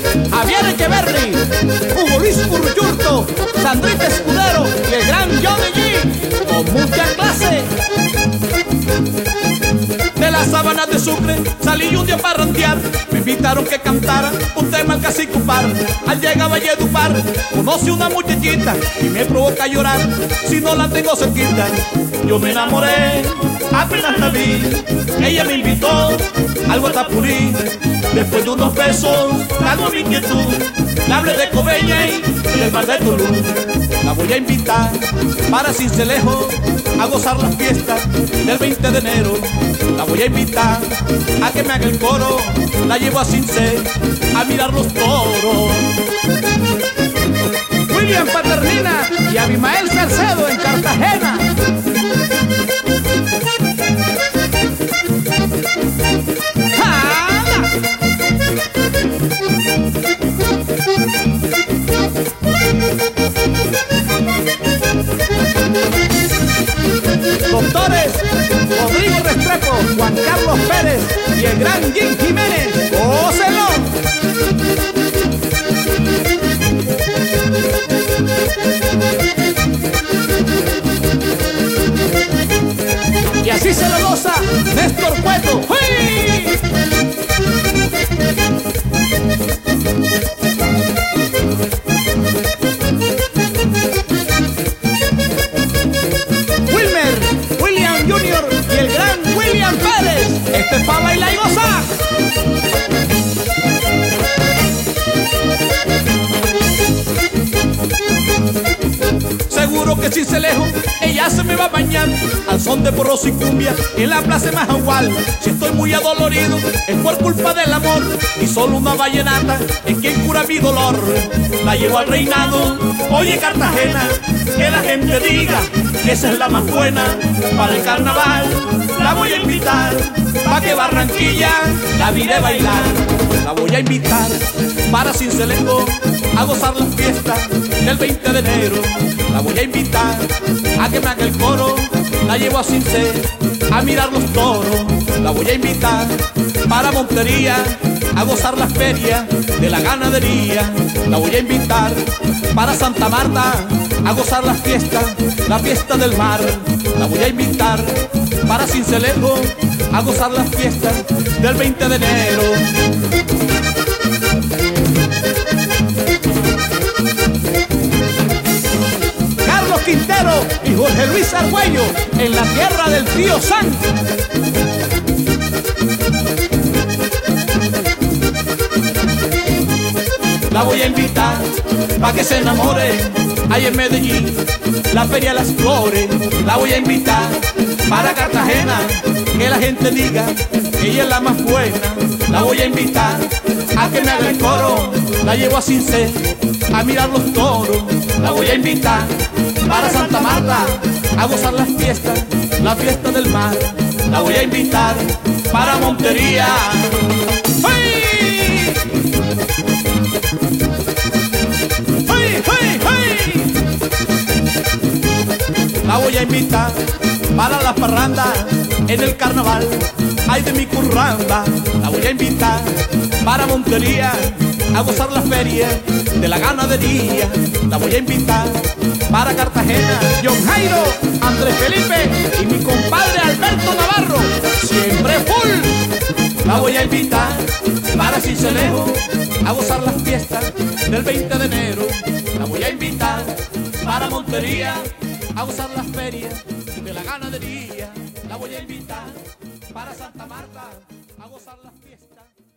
Javier Echeverri, Hugo Luis Urllurto, Sandrita Escudero y el gran Johnny G, con mucha clase. De las sabanas de Sucre salí un día para rantear. Me invitaron que cantara un tema al Cacicupar. Al llegar a Valledupar conocí una muchachita y me provoca llorar si no la tengo cerquita. Yo me enamoré, apenas la vi. Ella me invitó al Guatapurí. Después de unos besos, calmo mi inquietud. Le hablé de Coveña y del mar de Tulum. La voy a invitar para Sincelejo a gozar las fiestas del 20 de enero. La voy a invitar a que me haga el coro. La llevo a Cince a mirar los toros. William Paternina y Abimael Salcedo en Cartagena. Doctores Rodrigo Restrepo, Juan Carlos Pérez y el gran Jim Jiménez. ¡Gócelo! Y así se lo goza Néstor Cueto. ¡Uy! William Junior y el gran William Pérez. Este es pa' bailar y gozar. Seguro que Sincelejo ella se me va a bañar al son de porros y cumbia en la plaza de Majagual. Si estoy muy adolorido es por culpa del amor y solo una vallenata es quien cura mi dolor. La llevo al reinado, oye Cartagena, que la gente diga que esa es la más buena para el carnaval. La voy a invitar pa' que Barranquilla la mire bailar. La voy a invitar para Sincelejo a gozar las fiestas del 20 de enero. La voy a invitar a que me haga el coro. La llevo a Cince a mirar los toros. La voy a invitar para Montería a gozar las ferias de la ganadería. La voy a invitar para Santa Marta a gozar las fiestas, la fiesta del mar. La voy a invitar para Sincelejo a gozar las fiestas del 20 de enero. Carlos Quintero y Jorge Luis Argüello en la tierra del tío San. La voy a invitar pa' que se enamore ahí en Medellín, la feria de las flores. La voy a invitar para Cartagena, que la gente diga que ella es la más buena. La voy a invitar a que me haga el coro. La llevo a Cince a mirar los toros. La voy a invitar para Santa Marta a gozar las fiestas, la fiesta del mar. La voy a invitar para Montería. ¡Hey! ¡Hey, hey, hey! La voy a invitar para las parrandas en el carnaval, ay de mi curramba. La voy a invitar para Montería a gozar la feria de la ganadería. La voy a invitar para Cartagena, John Jairo, Andrés Felipe y mi compadre Alberto Navarro, siempre full. La voy a invitar para Sincelejo a gozar las fiestas del 20 de enero. La voy a invitar para Montería a gozar las ferias de la ganadería. La voy a invitar para Santa Marta a gozar las fiestas.